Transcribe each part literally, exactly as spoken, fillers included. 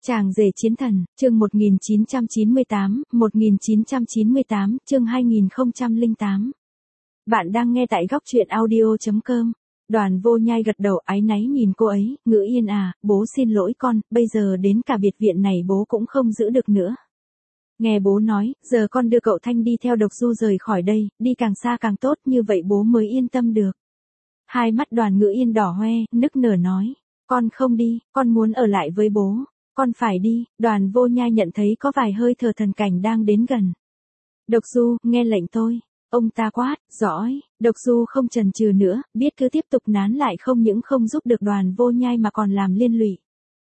Chàng rể chiến thần, chương một nghìn chín trăm chín mươi tám, một nghìn chín trăm chín mươi tám, chương hai nghìn không trăm lẻ tám. Bạn đang nghe tại góc truyện audio chấm com. Đoàn Vô Nhai gật đầu áy náy nhìn cô ấy, Ngữ Yên à, bố xin lỗi con, bây giờ đến cả biệt viện này bố cũng không giữ được nữa. Nghe bố nói, giờ con đưa cậu Thanh đi theo Độc Du rời khỏi đây, đi càng xa càng tốt, như vậy bố mới yên tâm được. Hai mắt Đoàn Ngữ Yên đỏ hoe, nức nở nói, con không đi, con muốn ở lại với bố. Con phải đi. Đoàn Vô Nhai nhận thấy có vài hơi thở thần cảnh đang đến gần. Độc Du, nghe lệnh tôi. Ông ta quát, giỏi. Độc Du không chần chừ nữa, biết cứ tiếp tục nán lại không những không giúp được Đoàn Vô Nhai mà còn làm liên lụy.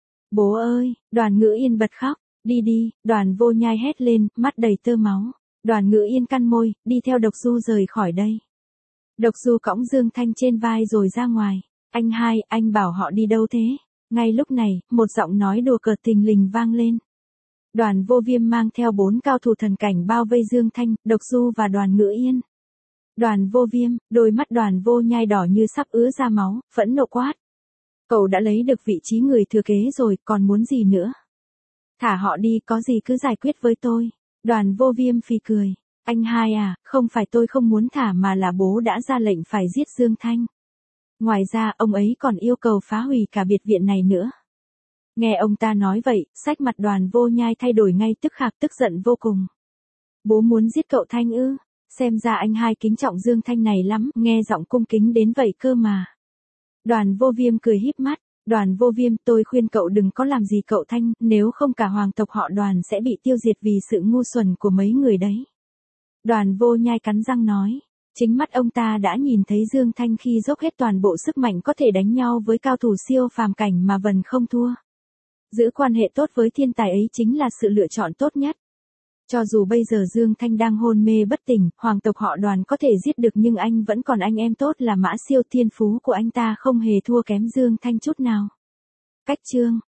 Bố ơi, Đoàn Ngữ Yên bật khóc. Đi đi, Đoàn Vô Nhai hét lên, mắt đầy tơ máu. Đoàn Ngữ Yên cắn môi, đi theo Độc Du rời khỏi đây. Độc Du cõng Dương Thanh trên vai rồi ra ngoài. Anh hai, anh bảo họ đi đâu thế? Ngay lúc này, một giọng nói đùa cợt thình lình vang lên. Đoàn Vô Viêm mang theo bốn cao thủ thần cảnh bao vây Dương Thanh, Độc Du và Đoàn Ngữ Yên. Đoàn Vô Viêm, đôi mắt Đoàn Vô Nhai đỏ như sắp ứa ra máu, phẫn nộ quát. Cậu đã lấy được vị trí người thừa kế rồi, còn muốn gì nữa? Thả họ đi, có gì cứ giải quyết với tôi. Đoàn Vô Viêm phì cười. Anh hai à, không phải tôi không muốn thả mà là bố đã ra lệnh phải giết Dương Thanh. Ngoài ra, ông ấy còn yêu cầu phá hủy cả biệt viện này nữa. Nghe ông ta nói vậy, sắc mặt Đoàn Vô Nhai thay đổi ngay tức khắc, tức giận vô cùng. Bố muốn giết cậu Thanh ư? Xem ra anh hai kính trọng Dương Thanh này lắm, nghe giọng cung kính đến vậy cơ mà. Đoàn Vô Viêm cười híp mắt. Đoàn Vô Viêm, tôi khuyên cậu đừng có làm gì cậu Thanh, nếu không cả hoàng tộc họ Đoàn sẽ bị tiêu diệt vì sự ngu xuẩn của mấy người đấy. Đoàn Vô Nhai cắn răng nói. Chính mắt ông ta đã nhìn thấy Dương Thanh khi dốc hết toàn bộ sức mạnh có thể đánh nhau với cao thủ siêu phàm cảnh mà vẫn không thua. Giữ quan hệ tốt với thiên tài ấy chính là sự lựa chọn tốt nhất. Cho dù bây giờ Dương Thanh đang hôn mê bất tỉnh, hoàng tộc họ Đoàn có thể giết được nhưng anh vẫn còn anh em tốt là Mã Siêu, thiên phú của anh ta không hề thua kém Dương Thanh chút nào. Cách chương